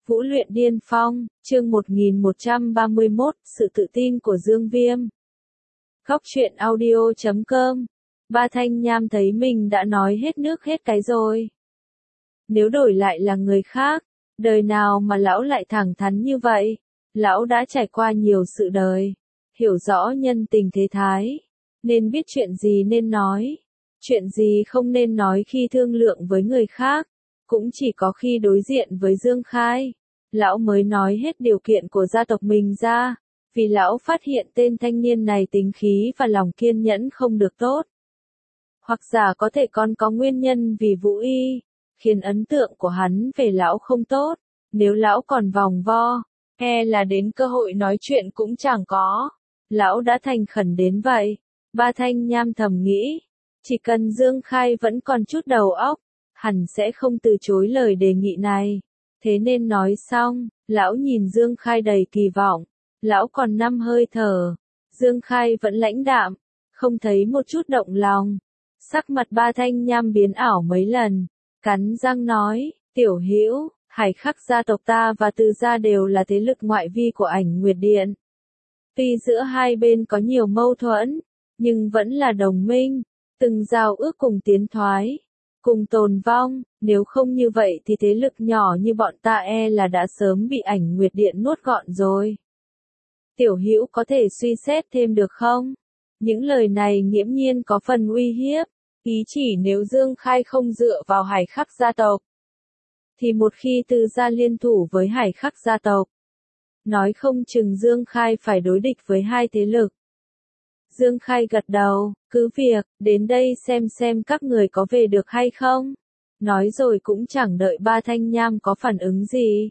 Vũ luyện điên phong, chương 1131, sự tự tin của Dương Viêm. Góc truyện audio.com. Ba Thanh Nham thấy mình đã nói hết nước hết cái rồi. Nếu đổi lại là người khác, đời nào mà lão lại thẳng thắn như vậy. Lão đã trải qua nhiều sự đời, hiểu rõ nhân tình thế thái, nên biết chuyện gì nên nói, chuyện gì không nên nói khi thương lượng với người khác. Cũng chỉ có khi đối diện với Dương Khai, lão mới nói hết điều kiện của gia tộc mình ra, vì lão phát hiện tên thanh niên này tính khí và lòng kiên nhẫn không được tốt. Hoặc giả có thể còn có nguyên nhân vì Vũ Y, khiến ấn tượng của hắn về lão không tốt, nếu lão còn vòng vo, là đến cơ hội nói chuyện cũng chẳng có. Lão đã thành khẩn đến vậy, Ba Thanh Nham thầm nghĩ, chỉ cần Dương Khai vẫn còn chút đầu óc, hẳn sẽ không từ chối lời đề nghị này. Thế nên nói xong, lão nhìn Dương Khai đầy kỳ vọng, lão còn 5 hơi thở. Dương Khai vẫn lãnh đạm, không thấy một chút động lòng. Sắc mặt Ba Thanh Nham biến ảo mấy lần, cắn răng nói, Tiểu Hữu, Hải Khắc gia tộc ta và Từ gia đều là thế lực ngoại vi của Ảnh Nguyệt Điện. Tuy giữa hai bên có nhiều mâu thuẫn, nhưng vẫn là đồng minh, từng giao ước cùng tiến thoái, cùng tồn vong, nếu không như vậy thì thế lực nhỏ như bọn ta là đã sớm bị Ảnh Nguyệt Điện nuốt gọn rồi. Tiểu Hữu có thể suy xét thêm được không? Những lời này nghiễm nhiên có phần uy hiếp, ý chỉ nếu Dương Khai không dựa vào Hải Khắc gia tộc, thì một khi Từ gia liên thủ với Hải Khắc gia tộc, nói không chừng Dương Khai phải đối địch với hai thế lực. Dương Khai gật đầu, cứ việc, đến đây xem các người có về được hay không. Nói rồi cũng chẳng đợi Ba Thanh Nham có phản ứng gì.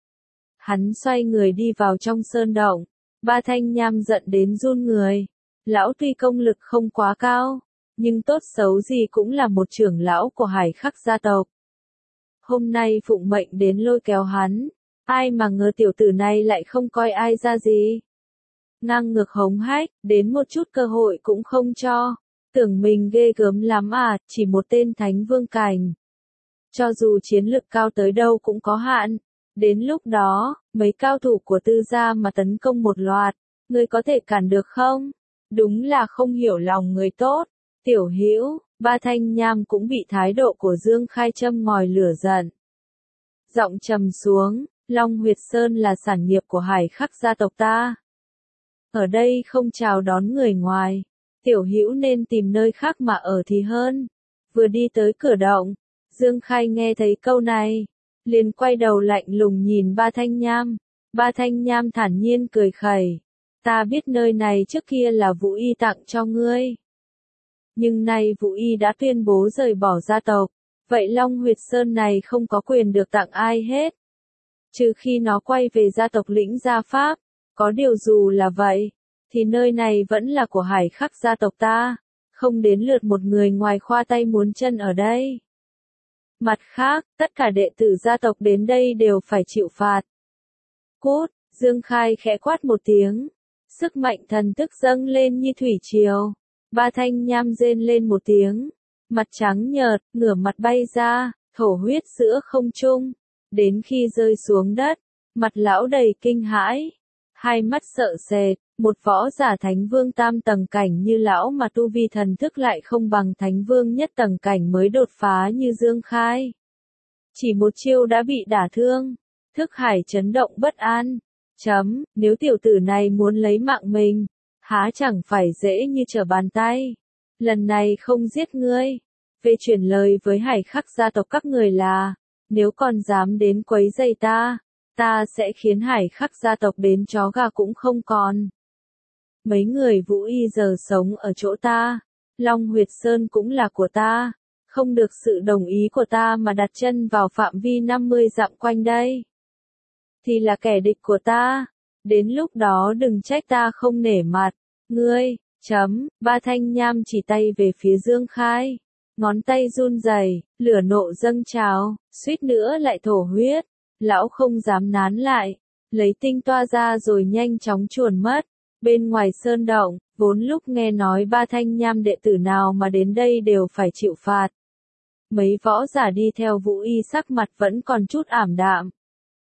Hắn xoay người đi vào trong sơn động, Ba Thanh Nham giận đến run người. Lão tuy công lực không quá cao, nhưng tốt xấu gì cũng là một trưởng lão của Hải Khắc gia tộc. Hôm nay phụng mệnh đến lôi kéo hắn, ai mà ngờ tiểu tử này lại không coi ai ra gì. Ngang ngược hống hách, đến một chút cơ hội cũng không cho, tưởng mình ghê gớm lắm à, chỉ một tên thánh vương cảnh. Cho dù chiến lực cao tới đâu cũng có hạn, đến lúc đó, mấy cao thủ của Tư gia mà tấn công một loạt, người có thể cản được không? Đúng là không hiểu lòng người tốt. Tiểu Hữu, Ba Thanh Nham cũng bị thái độ của Dương Khai châm ngòi lửa giận. Giọng trầm xuống, Long Huyệt Sơn là sản nghiệp của Hải Khắc gia tộc ta. Ở đây không chào đón người ngoài, Tiểu Hữu nên tìm nơi khác mà ở thì hơn. Vừa đi tới cửa động, Dương Khai nghe thấy câu này, liền quay đầu lạnh lùng nhìn Ba Thanh Nham. Ba Thanh Nham thản nhiên cười khẩy, ta biết nơi này trước kia là Vũ Y tặng cho ngươi. Nhưng nay Vũ Y đã tuyên bố rời bỏ gia tộc, vậy Long Huyệt Sơn này không có quyền được tặng ai hết. Trừ khi nó quay về gia tộc Lĩnh Gia Pháp, có điều dù là vậy, thì nơi này vẫn là của Hải Khắc gia tộc ta, không đến lượt một người ngoài khoa tay muốn chân ở đây. Mặt khác, tất cả đệ tử gia tộc đến đây đều phải chịu phạt. Cút, Dương Khai khẽ quát một tiếng, sức mạnh thần thức dâng lên như thủy triều. Ba Thanh Nham rên lên một tiếng, mặt trắng nhợt, ngửa mặt bay ra, thổ huyết giữa không trung, đến khi rơi xuống đất, mặt lão đầy kinh hãi, hai mắt sợ sệt, một võ giả thánh vương tam tầng cảnh như lão mà tu vi thần thức lại không bằng thánh vương nhất tầng cảnh mới đột phá như Dương Khai. Chỉ một chiêu đã bị đả thương, thức hải chấn động bất an, nếu tiểu tử này muốn lấy mạng mình, há chẳng phải dễ như trở bàn tay. Lần này không giết ngươi, về chuyển lời với Hải Khắc gia tộc các người là, nếu còn dám đến quấy rầy ta sẽ khiến Hải Khắc gia tộc đến chó gà cũng không còn. Mấy người Vũ Y giờ sống ở chỗ ta, Long Huyệt Sơn cũng là của ta, không được sự đồng ý của ta mà đặt chân vào phạm vi 50 dặm quanh đây, thì là kẻ địch của ta. Đến lúc đó đừng trách ta không nể mặt, ngươi, Ba Thanh Nham chỉ tay về phía Dương Khai, ngón tay run rẩy, lửa nộ dâng trào, suýt nữa lại thổ huyết. Lão không dám nán lại, lấy tinh toa ra rồi nhanh chóng chuồn mất. Bên ngoài sơn động, vốn lúc nghe nói Ba Thanh Nham đệ tử nào mà đến đây đều phải chịu phạt. Mấy võ giả đi theo Vũ Y sắc mặt vẫn còn chút ảm đạm.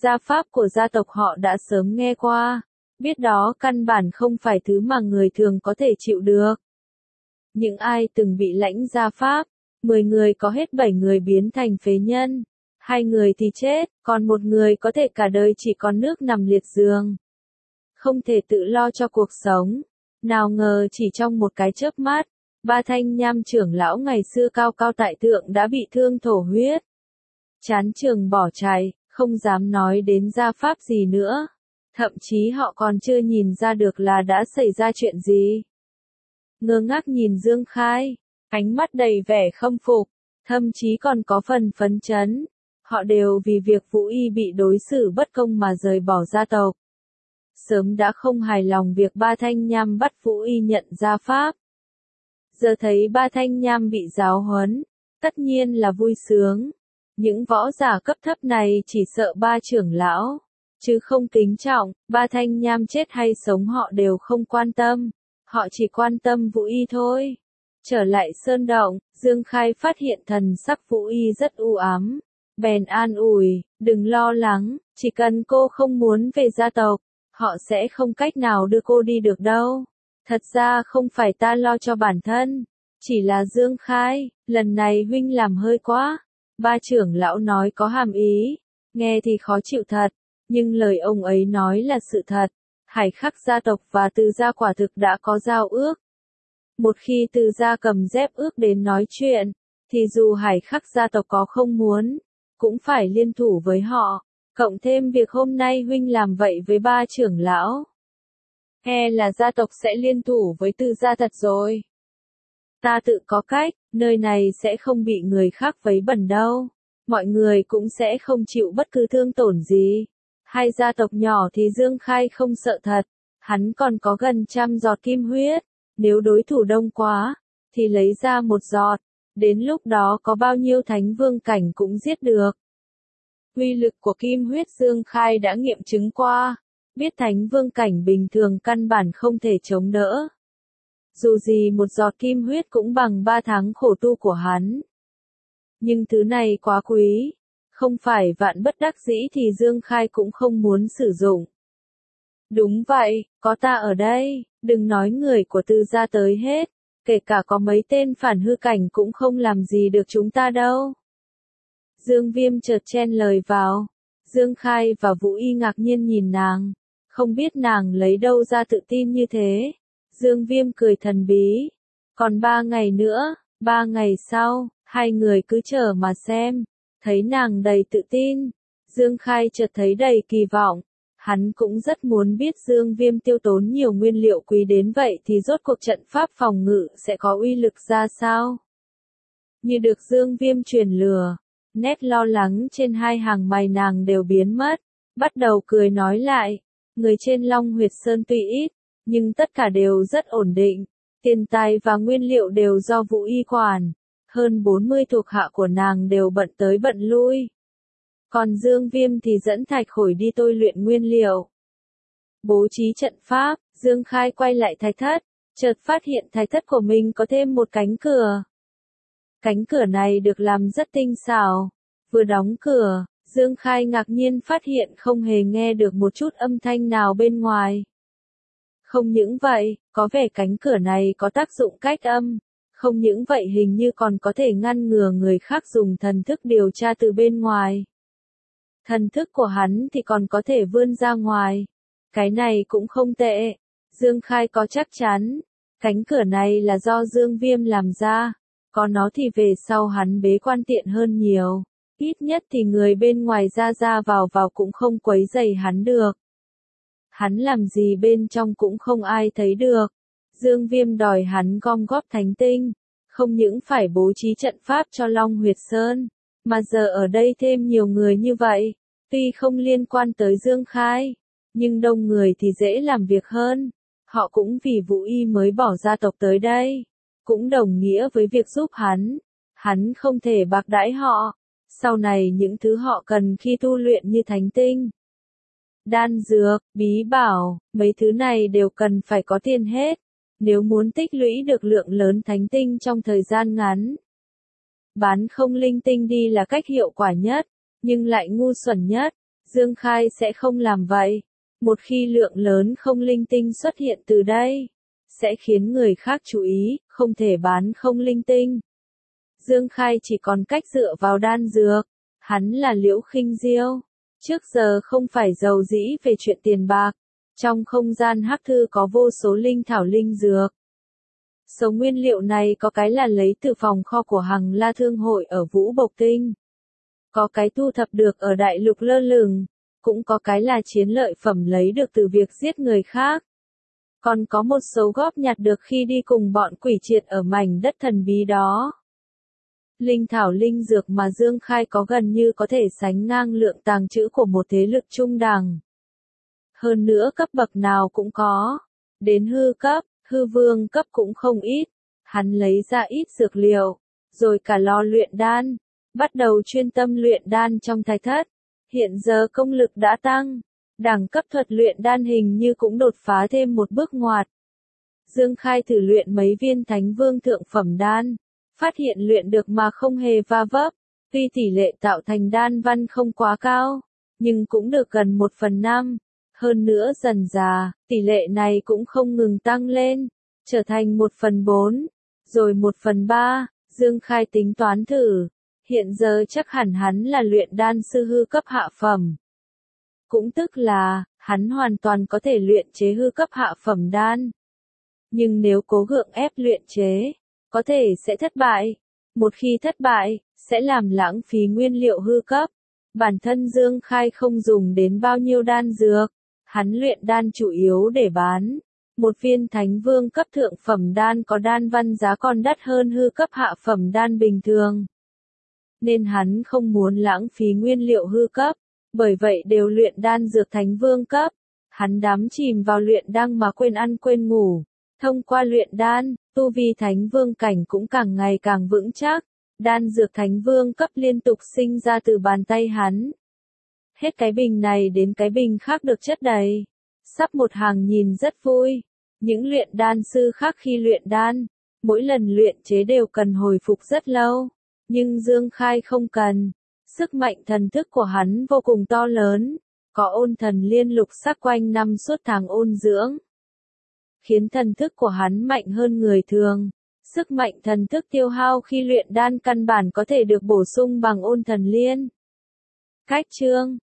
Gia pháp của gia tộc họ đã sớm nghe qua, biết đó căn bản không phải thứ mà người thường có thể chịu được. Những ai từng bị lãnh gia pháp, 10 người có hết 7 người biến thành phế nhân, 2 người thì chết, còn 1 người có thể cả đời chỉ còn nước nằm liệt giường. Không thể tự lo cho cuộc sống. Nào ngờ chỉ trong một cái chớp mắt, Ba Thanh Nham trưởng lão ngày xưa cao cao tại thượng đã bị thương thổ huyết. Chán trường bỏ chạy, không dám nói đến gia pháp gì nữa. Thậm chí họ còn chưa nhìn ra được là đã xảy ra chuyện gì. Ngơ ngác nhìn Dương Khai, ánh mắt đầy vẻ khâm phục, thậm chí còn có phần phấn chấn. Họ đều vì việc Vũ Y bị đối xử bất công mà rời bỏ gia tộc. Sớm đã không hài lòng việc Ba Thanh Nham bắt Vũ Y nhận gia pháp. Giờ thấy Ba Thanh Nham bị giáo huấn, tất nhiên là vui sướng. Những võ giả cấp thấp này chỉ sợ ba trưởng lão, chứ không kính trọng. Ba Thanh Nham chết hay sống họ đều không quan tâm, họ chỉ quan tâm Vũ Y thôi. Trở lại sơn động, Dương Khai phát hiện thần sắc Vũ Y rất u ám, bèn an ủi, đừng lo lắng, chỉ cần cô không muốn về gia tộc, họ sẽ không cách nào đưa cô đi được đâu. Thật ra không phải ta lo cho bản thân, chỉ là Dương Khai, lần này huynh làm hơi quá. Ba trưởng lão nói có hàm ý, nghe thì khó chịu thật, nhưng lời ông ấy nói là sự thật. Hải Khắc gia tộc và Từ gia quả thực đã có giao ước. Một khi Từ gia cầm dép ước đến nói chuyện, thì dù Hải Khắc gia tộc có không muốn, cũng phải liên thủ với họ. Cộng thêm việc hôm nay huynh làm vậy với ba trưởng lão, e là gia tộc sẽ liên thủ với Từ gia thật rồi. Ta tự có cách, nơi này sẽ không bị người khác vấy bẩn đâu. Mọi người cũng sẽ không chịu bất cứ thương tổn gì. Hai gia tộc nhỏ thì Dương Khai không sợ thật. Hắn còn có gần 100 giọt kim huyết. Nếu đối thủ đông quá, thì lấy ra 1 giọt. Đến lúc đó có bao nhiêu thánh vương cảnh cũng giết được. Uy lực của kim huyết Dương Khai đã nghiệm chứng qua. Biết thánh vương cảnh bình thường căn bản không thể chống đỡ. Dù gì 1 giọt kim huyết cũng bằng 3 tháng khổ tu của hắn. Nhưng thứ này quá quý, không phải vạn bất đắc dĩ thì Dương Khai cũng không muốn sử dụng. Đúng vậy, có ta ở đây, đừng nói người của Từ gia tới hết, kể cả có mấy tên phản hư cảnh cũng không làm gì được chúng ta đâu. Dương Viêm chợt chen lời vào. Dương Khai và Vũ Y ngạc nhiên nhìn nàng, không biết nàng lấy đâu ra tự tin như thế. Dương Viêm cười thần bí. Còn 3 ngày nữa, 3 ngày sau, hai người cứ chờ mà xem. Thấy nàng đầy tự tin, Dương Khai chợt thấy đầy kỳ vọng. Hắn cũng rất muốn biết Dương Viêm tiêu tốn nhiều nguyên liệu quý đến vậy thì rốt cuộc trận pháp phòng ngự sẽ có uy lực ra sao. Như được Dương Viêm truyền lừa, nét lo lắng trên hai hàng mày nàng đều biến mất, bắt đầu cười nói lại. Người trên Long Huyệt Sơn tuy ít, nhưng tất cả đều rất ổn định, tiền tài và nguyên liệu đều do Vũ Y quản, hơn 40 thuộc hạ của nàng đều bận tới bận lui. Còn Dương Viêm thì dẫn Thạch Khổi đi tôi luyện nguyên liệu. Bố trí trận pháp, Dương Khai quay lại thạch thất, chợt phát hiện thạch thất của mình có thêm một cánh cửa. Cánh cửa này được làm rất tinh xảo, vừa đóng cửa, Dương Khai ngạc nhiên phát hiện không hề nghe được một chút âm thanh nào bên ngoài. Không những vậy, có vẻ cánh cửa này có tác dụng cách âm. Không những vậy hình như còn có thể ngăn ngừa người khác dùng thần thức điều tra từ bên ngoài. Thần thức của hắn thì còn có thể vươn ra ngoài. Cái này cũng không tệ. Dương Khai có chắc chắn. Cánh cửa này là do Dương Viêm làm ra. Có nó thì về sau hắn bế quan tiện hơn nhiều. Ít nhất thì người bên ngoài ra vào cũng không quấy rầy hắn được. Hắn làm gì bên trong cũng không ai thấy được. Dương Viêm đòi hắn gom góp thánh tinh, không những phải bố trí trận pháp cho Long Huyệt Sơn, mà giờ ở đây thêm nhiều người như vậy, tuy không liên quan tới Dương Khai, nhưng đông người thì dễ làm việc hơn. Họ cũng vì Vũ Y mới bỏ gia tộc tới đây, cũng đồng nghĩa với việc giúp hắn không thể bạc đãi họ. Sau này những thứ họ cần khi tu luyện như thánh tinh, đan dược, bí bảo, mấy thứ này đều cần phải có tiền hết. Nếu muốn tích lũy được lượng lớn thánh tinh trong thời gian ngắn, bán không linh tinh đi là cách hiệu quả nhất, nhưng lại ngu xuẩn nhất. Dương Khai sẽ không làm vậy. Một khi lượng lớn không linh tinh xuất hiện từ đây, sẽ khiến người khác chú ý, không thể bán không linh tinh. Dương Khai chỉ còn cách dựa vào đan dược. Hắn là Liễu Khinh Diêu. Trước giờ không phải giàu dĩ về chuyện tiền bạc. Trong không gian hắc thư có vô số linh thảo linh dược. Số nguyên liệu này có cái là lấy từ phòng kho của Hằng La Thương hội ở Vũ Bộc Tinh. Có cái thu thập được ở đại lục lơ lửng. Cũng có cái là chiến lợi phẩm lấy được từ việc giết người khác. Còn có một số góp nhặt được khi đi cùng bọn quỷ triệt ở mảnh đất thần bí đó. Linh thảo linh dược mà Dương Khai có gần như có thể sánh ngang lượng tàng trữ của một thế lực trung đẳng. Hơn nữa cấp bậc nào cũng có. Đến hư cấp, hư vương cấp cũng không ít. Hắn lấy ra ít dược liệu, rồi cả lò luyện đan. Bắt đầu chuyên tâm luyện đan trong thạch thất. Hiện giờ công lực đã tăng. Đẳng cấp thuật luyện đan hình như cũng đột phá thêm một bước ngoặt. Dương Khai thử luyện mấy viên thánh vương thượng phẩm đan. Phát hiện luyện được mà không hề va vấp. Tuy tỷ lệ tạo thành đan văn không quá cao, nhưng cũng được gần 1/5. Hơn nữa dần dà, tỷ lệ này cũng không ngừng tăng lên, trở thành 1/4, rồi 1/3. Dương Khai tính toán thử. Hiện giờ chắc hẳn hắn là luyện đan sư hư cấp hạ phẩm. Cũng tức là, hắn hoàn toàn có thể luyện chế hư cấp hạ phẩm đan. Nhưng nếu cố gượng ép luyện chế, có thể sẽ thất bại. Một khi thất bại, sẽ làm lãng phí nguyên liệu hư cấp. Bản thân Dương Khai không dùng đến bao nhiêu đan dược. Hắn luyện đan chủ yếu để bán. Một viên thánh vương cấp thượng phẩm đan có đan văn giá còn đắt hơn hư cấp hạ phẩm đan bình thường. Nên hắn không muốn lãng phí nguyên liệu hư cấp. Bởi vậy đều luyện đan dược thánh vương cấp. Hắn đắm chìm vào luyện đan mà quên ăn quên ngủ. Thông qua luyện đan, tu vi thánh vương cảnh cũng càng ngày càng vững chắc. Đan dược thánh vương cấp liên tục sinh ra từ bàn tay hắn. Hết cái bình này đến cái bình khác được chất đầy. Sắp một hàng nhìn rất vui. Những luyện đan sư khác khi luyện đan, mỗi lần luyện chế đều cần hồi phục rất lâu. Nhưng Dương Khai không cần. Sức mạnh thần thức của hắn vô cùng to lớn. Có ôn thần liên lục sắc quanh năm suốt tháng ôn dưỡng. Khiến thần thức của hắn mạnh hơn người thường. Sức mạnh thần thức tiêu hao khi luyện đan căn bản có thể được bổ sung bằng ôn thần liên. Cách chương